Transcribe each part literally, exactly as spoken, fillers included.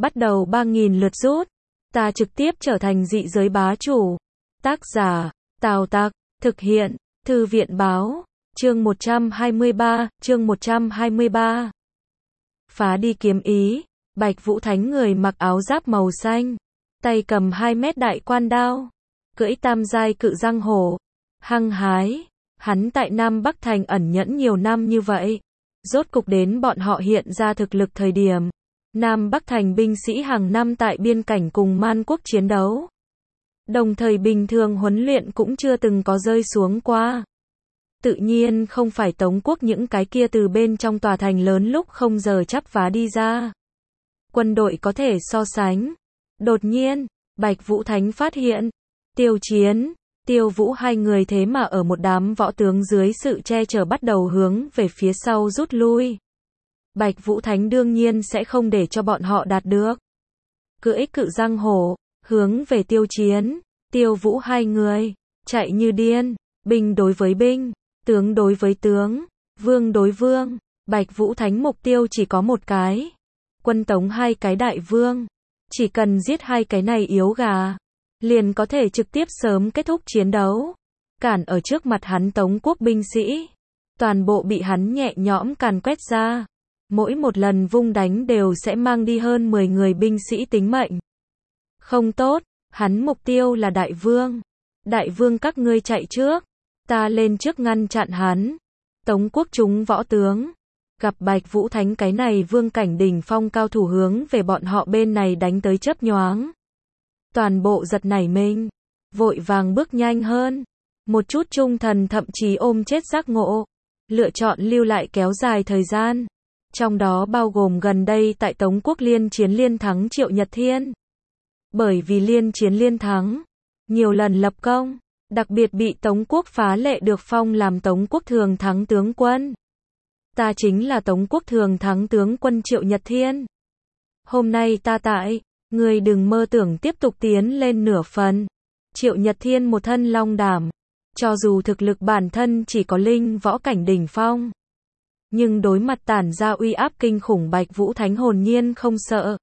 bắt đầu ba nghìn lượt rút. Ta trực tiếp trở thành dị giới bá chủ. Tác giả, Tào Tặc, thực hiện, Thư viện báo, chương một trăm hai mươi ba, chương một trăm hai mươi ba. Phá đi kiếm ý, Bạch Vũ Thánh người mặc áo giáp màu xanh, tay cầm hai mét đại quan đao, cưỡi tam giai cự giang hổ, hăng hái, hắn tại Nam Bắc Thành ẩn nhẫn nhiều năm như vậy, rốt cục đến bọn họ hiện ra thực lực thời điểm. Nam Bắc Thành binh sĩ hàng năm tại biên cảnh cùng Man quốc chiến đấu. Đồng thời bình thường huấn luyện cũng chưa từng có rơi xuống qua. Tự nhiên không phải Tống quốc những cái kia từ bên trong tòa thành lớn lúc không giờ chắp vá đi ra. Quân đội có thể so sánh. Đột nhiên, Bạch Vũ Thánh phát hiện, Tiêu Chiến, Tiêu Vũ hai người thế mà ở một đám võ tướng dưới sự che chở bắt đầu hướng về phía sau rút lui. Bạch Vũ Thánh đương nhiên sẽ không để cho bọn họ đạt được. Cưỡi cự giang hổ, hướng về Tiêu Chiến, Tiêu Vũ hai người, chạy như điên, binh đối với binh, tướng đối với tướng, vương đối vương. Bạch Vũ Thánh mục tiêu chỉ có một cái, quân tống hai cái đại vương. Chỉ cần giết hai cái này yếu gà, liền có thể trực tiếp sớm kết thúc chiến đấu. Cản ở trước mặt hắn Tống quốc binh sĩ, toàn bộ bị hắn nhẹ nhõm càn quét ra. Mỗi một lần vung đánh đều sẽ mang đi hơn mười người binh sĩ tính mệnh. Không tốt, hắn mục tiêu là đại vương. Đại vương các ngươi chạy trước, ta lên trước ngăn chặn hắn. Tống quốc chúng võ tướng, gặp Bạch Vũ Thánh cái này vương cảnh đỉnh phong cao thủ hướng về bọn họ bên này đánh tới chớp nhoáng. Toàn bộ giật nảy mình, vội vàng bước nhanh hơn. Một chút trung thần thậm chí ôm chết giác ngộ, lựa chọn lưu lại kéo dài thời gian. Trong đó bao gồm gần đây tại Tống quốc liên chiến liên thắng Triệu Nhật Thiên. Bởi vì liên chiến liên thắng, nhiều lần lập công, đặc biệt bị Tống quốc phá lệ được phong làm Tống quốc thường thắng tướng quân. Ta chính là Tống quốc thường thắng tướng quân Triệu Nhật Thiên. Hôm nay ta tại, ngươi đừng mơ tưởng tiếp tục tiến lên nửa phần. Triệu Nhật Thiên một thân long đảm, cho dù thực lực bản thân chỉ có linh võ cảnh đỉnh phong, nhưng đối mặt tản ra uy áp kinh khủng Bạch Vũ Thánh hồn nhiên không sợ.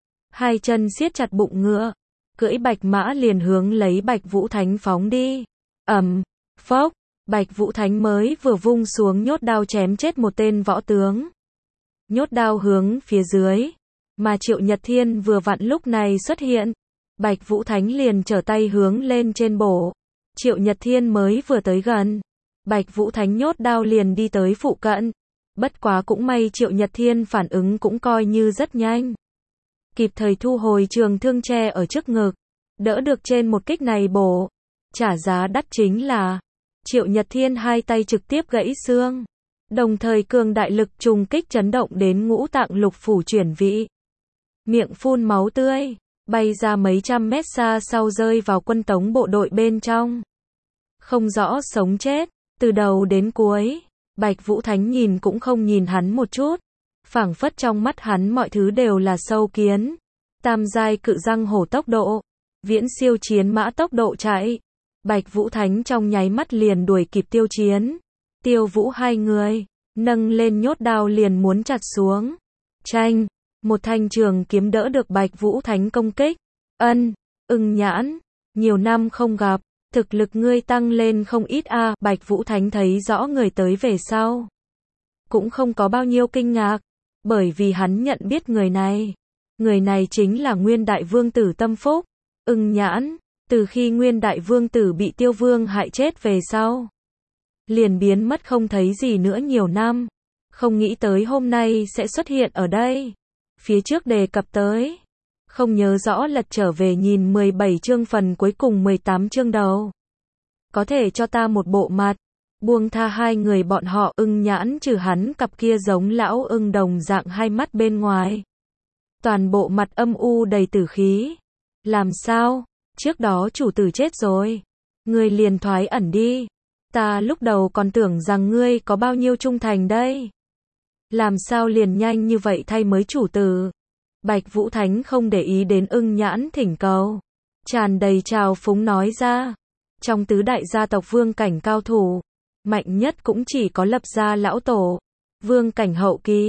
Hai chân siết chặt bụng ngựa, cưỡi bạch mã liền hướng lấy Bạch Vũ Thánh phóng đi. Ầm, phốc, Bạch Vũ Thánh mới vừa vung xuống nhốt đao chém chết một tên võ tướng. Nhốt đao hướng phía dưới, mà Triệu Nhật Thiên vừa vặn lúc này xuất hiện. Bạch Vũ Thánh liền trở tay hướng lên trên bổ. Triệu Nhật Thiên mới vừa tới gần, Bạch Vũ Thánh nhốt đao liền đi tới phụ cận. Bất quá cũng may Triệu Nhật Thiên phản ứng cũng coi như rất nhanh. Kịp thời thu hồi trường thương che ở trước ngực, đỡ được trên một kích này bổ. Trả giá đắt chính là, Triệu Nhật Thiên hai tay trực tiếp gãy xương. Đồng thời cường đại lực trùng kích chấn động đến ngũ tạng lục phủ chuyển vị. Miệng phun máu tươi, bay ra mấy trăm mét xa sau rơi vào quân Tống bộ đội bên trong. Không rõ sống chết, từ đầu đến cuối. Bạch Vũ Thánh nhìn cũng không nhìn hắn một chút, phảng phất trong mắt hắn mọi thứ đều là sâu kiến. Tam giai cự giang hổ tốc độ, viễn siêu chiến mã tốc độ chạy. Bạch Vũ Thánh trong nháy mắt liền đuổi kịp Tiêu Chiến, Tiêu Vũ hai người, nâng lên nhốt đao liền muốn chặt xuống. Chanh, một thanh trường kiếm đỡ được Bạch Vũ Thánh công kích. Ân, Ưng Nhãn, nhiều năm không gặp, thực lực ngươi tăng lên không ít a. À. Bạch Vũ Thánh thấy rõ người tới về sau, cũng không có bao nhiêu kinh ngạc, bởi vì hắn nhận biết người này. Người này chính là Nguyên Đại Vương tử Tâm Phúc. Ưng Nhãn, từ khi Nguyên Đại Vương tử bị Tiêu Vương hại chết về sau, liền biến mất không thấy gì nữa nhiều năm. Không nghĩ tới hôm nay sẽ xuất hiện ở đây. Phía trước đề cập tới, không nhớ rõ lật trở về nhìn mười bảy chương phần cuối cùng mười tám chương đầu. Có thể cho ta một bộ mặt, buông tha hai người bọn họ. Ưng Nhãn trừ hắn cặp kia giống lão ưng đồng dạng hai mắt bên ngoài, toàn bộ mặt âm u đầy tử khí. Làm sao? Trước đó chủ tử chết rồi, ngươi liền thoái ẩn đi. Ta lúc đầu còn tưởng rằng ngươi có bao nhiêu trung thành đây. Làm sao liền nhanh như vậy thay mới chủ tử? Bạch Vũ Thánh không để ý đến Ưng Nhãn thỉnh cầu, tràn đầy trào phúng nói ra. Trong tứ đại gia tộc vương cảnh cao thủ, mạnh nhất cũng chỉ có Lập gia lão tổ, vương cảnh hậu kỳ,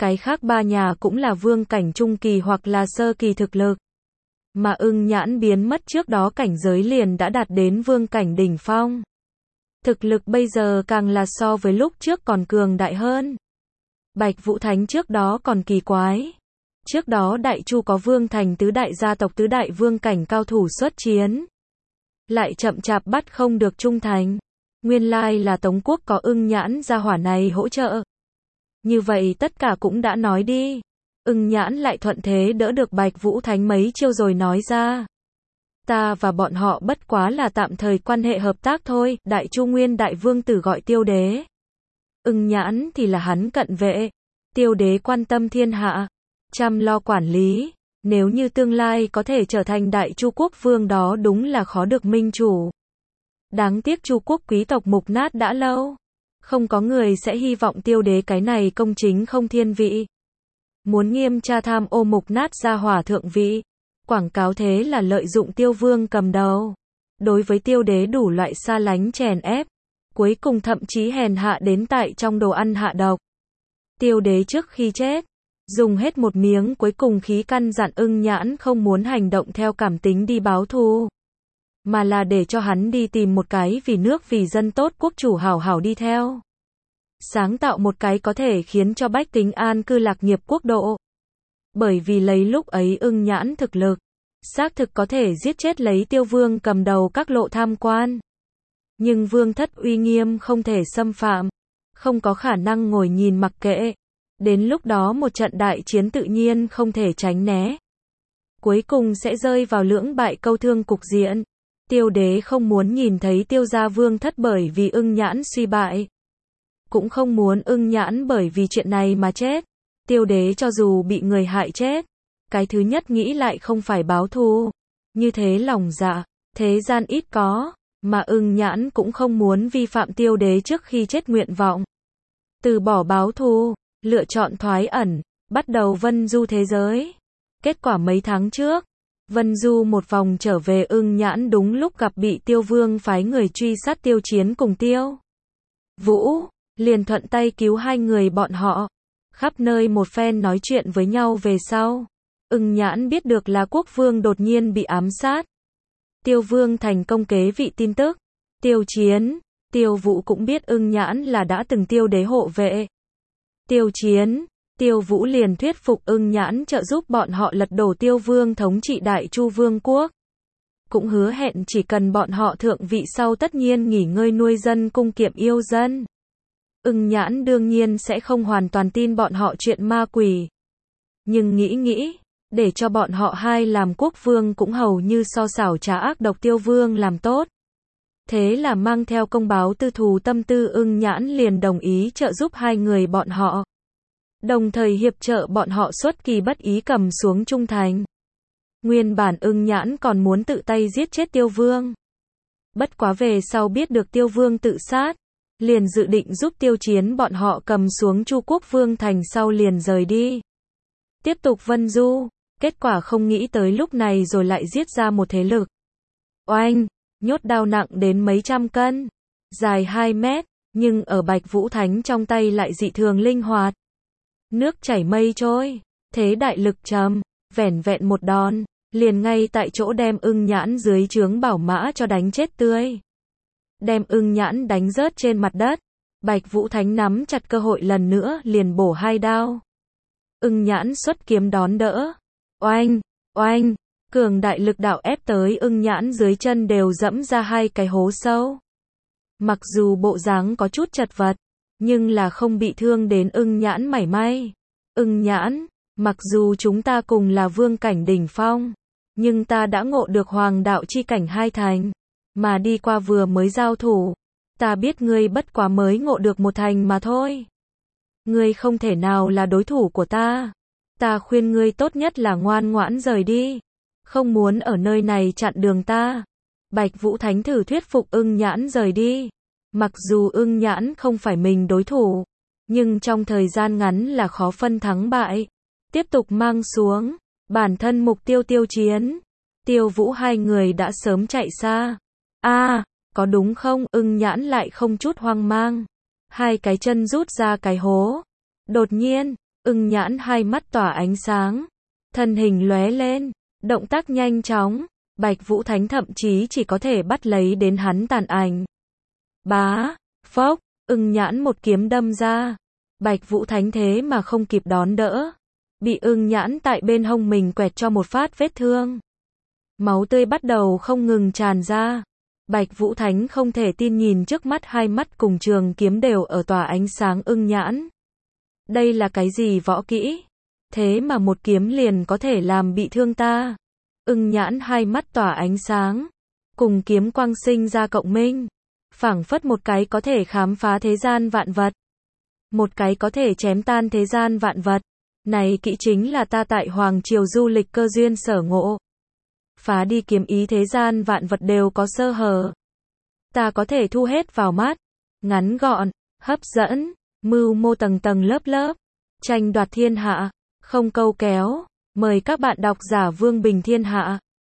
Cái khác ba nhà cũng là vương cảnh trung kỳ hoặc là sơ kỳ thực lực. Mà ưng nhãn biến mất trước đó cảnh giới liền đã đạt đến vương cảnh đỉnh phong. Thực lực bây giờ càng là so với lúc trước còn cường đại hơn. Bạch Vũ Thánh trước đó còn kỳ quái. Trước đó Đại Chu có vương thành tứ đại gia tộc tứ đại vương cảnh cao thủ xuất chiến. Lại chậm chạp bắt không được trung thành. Nguyên lai là Tống quốc có ưng nhãn gia hỏa này hỗ trợ. Như vậy tất cả cũng đã nói đi. Ưng nhãn lại thuận thế đỡ được Bạch Vũ Thánh mấy chiêu rồi nói ra. Ta và bọn họ bất quá là tạm thời quan hệ hợp tác thôi, Đại Chu Nguyên Đại Vương tử gọi Tiêu Đế. Ưng nhãn thì là hắn cận vệ. Tiêu Đế quan tâm thiên hạ, chăm lo quản lý. Nếu như tương lai có thể trở thành Đại Chu quốc vương đó đúng là khó được minh chủ. Đáng tiếc Chu quốc quý tộc mục nát đã lâu. Không có người sẽ hy vọng Tiêu Đế cái này công chính không thiên vị. Muốn nghiêm tra tham ô mục nát gia hỏa thượng vị. Quảng cáo thế là lợi dụng Tiêu Vương cầm đầu. Đối với Tiêu Đế đủ loại xa lánh chèn ép. Cuối cùng thậm chí hèn hạ đến tại trong đồ ăn hạ độc. Tiêu Đế trước khi chết, dùng hết một miếng cuối cùng khí căn dặn ưng nhãn không muốn hành động theo cảm tính đi báo thù. Mà là để cho hắn đi tìm một cái vì nước vì dân tốt quốc chủ hảo hảo đi theo. Sáng tạo một cái có thể khiến cho bách tính an cư lạc nghiệp quốc độ. Bởi vì lấy lúc ấy ưng nhãn thực lực, xác thực có thể giết chết lấy Tiêu Vương cầm đầu các lộ tham quan. Nhưng vương thất uy nghiêm không thể xâm phạm, không có khả năng ngồi nhìn mặc kệ. Đến lúc đó một trận đại chiến tự nhiên không thể tránh né. Cuối cùng sẽ rơi vào lưỡng bại câu thương cục diện. Tiêu Đế không muốn nhìn thấy Tiêu gia vương thất bởi vì ưng nhãn suy bại. Cũng không muốn ưng nhãn bởi vì chuyện này mà chết. Tiêu Đế cho dù bị người hại chết, cái thứ nhất nghĩ lại không phải báo thù. Như thế lòng dạ, thế gian ít có, mà ưng nhãn cũng không muốn vi phạm Tiêu Đế trước khi chết nguyện vọng. Từ bỏ báo thù, lựa chọn thoái ẩn, bắt đầu vân du thế giới. Kết quả mấy tháng trước, vân du một vòng trở về ưng nhãn đúng lúc gặp bị Tiêu Vương phái người truy sát Tiêu Chiến cùng Tiêu Vũ, liền thuận tay cứu hai người bọn họ. Khắp nơi một phen nói chuyện với nhau về sau. Ưng nhãn biết được là quốc vương đột nhiên bị ám sát. Tiêu Vương thành công kế vị tin tức. Tiêu Chiến, Tiêu Vũ cũng biết ưng nhãn là đã từng Tiêu Đế hộ vệ. Tiêu Chiến, Tiêu Vũ liền thuyết phục ưng nhãn trợ giúp bọn họ lật đổ Tiêu Vương thống trị Đại Chu Vương quốc. Cũng hứa hẹn chỉ cần bọn họ thượng vị sau tất nhiên nghỉ ngơi nuôi dân cung kiệm yêu dân. Ưng nhãn đương nhiên sẽ không hoàn toàn tin bọn họ chuyện ma quỷ. Nhưng nghĩ nghĩ, để cho bọn họ hai làm quốc vương cũng hầu như so xảo trá ác độc Tiêu Vương làm tốt. Thế là mang theo công báo tư thù tâm tư ưng nhãn liền đồng ý trợ giúp hai người bọn họ. Đồng thời hiệp trợ bọn họ xuất kỳ bất ý cầm xuống trung thành. Nguyên bản ưng nhãn còn muốn tự tay giết chết Tiêu Vương. Bất quá về sau biết được Tiêu Vương tự sát, liền dự định giúp Tiêu Chiến bọn họ cầm xuống Chu quốc vương thành sau liền rời đi. Tiếp tục vân du, kết quả không nghĩ tới lúc này rồi lại giết ra một thế lực. Oanh, nhốt đao nặng đến mấy trăm cân, dài hai mét, nhưng ở Bạch Vũ Thánh trong tay lại dị thường linh hoạt. Nước chảy mây trôi, thế đại lực trầm, vẻn vẹn một đòn, liền ngay tại chỗ đem ưng nhãn dưới trướng bảo mã cho đánh chết tươi. Đem ưng nhãn đánh rớt trên mặt đất. Bạch Vũ Thánh nắm chặt cơ hội lần nữa liền bổ hai đao. Ưng nhãn xuất kiếm đón đỡ. Oanh, oanh, cường đại lực đạo ép tới ưng nhãn dưới chân đều dẫm ra hai cái hố sâu. Mặc dù bộ dáng có chút chật vật, nhưng là không bị thương đến ưng nhãn mảy may. Ưng nhãn, mặc dù chúng ta cùng là vương cảnh đỉnh phong, nhưng ta đã ngộ được hoàng đạo chi cảnh hai thành. Mà đi qua vừa mới giao thủ, ta biết ngươi bất quá mới ngộ được một thành mà thôi. Ngươi không thể nào là đối thủ của ta. Ta khuyên ngươi tốt nhất là ngoan ngoãn rời đi. Không muốn ở nơi này chặn đường ta. Bạch Vũ Thánh thử thuyết phục ưng nhãn rời đi. Mặc dù ưng nhãn không phải mình đối thủ, nhưng trong thời gian ngắn là khó phân thắng bại. Tiếp tục mang xuống, bản thân mục tiêu Tiêu Chiến, Tiêu Vũ hai người đã sớm chạy xa. A, à, có đúng không? Ưng nhãn lại không chút hoang mang. Hai cái chân rút ra cái hố. Đột nhiên, Ưng Nhãn hai mắt tỏa ánh sáng, thân hình lóe lên, động tác nhanh chóng, Bạch Vũ Thánh thậm chí chỉ có thể bắt lấy đến hắn tàn ảnh. Bá, phốc, Ưng Nhãn một kiếm đâm ra, Bạch Vũ Thánh thế mà không kịp đón đỡ, bị Ưng Nhãn tại bên hông mình quẹt cho một phát vết thương. Máu tươi bắt đầu không ngừng tràn ra. Bạch Vũ Thánh không thể tin nhìn trước mắt hai mắt cùng trường kiếm đều ở tỏa ánh sáng Ưng Nhãn. Đây là cái gì võ kỹ? Thế mà một kiếm liền có thể làm bị thương ta. Ưng Nhãn hai mắt tỏa ánh sáng, cùng kiếm quang sinh ra cộng minh, phảng phất một cái có thể khám phá thế gian vạn vật, một cái có thể chém tan thế gian vạn vật. Này kỹ chính là ta tại Hoàng Triều du lịch cơ duyên sở ngộ. Phá đi kiếm ý thế gian vạn vật đều có sơ hở, ta có thể thu hết vào mắt, ngắn gọn, hấp dẫn, mưu mô tầng tầng lớp lớp, tranh đoạt thiên hạ, không câu kéo. Mời các bạn đọc giả Vương Bình Thiên Hạ.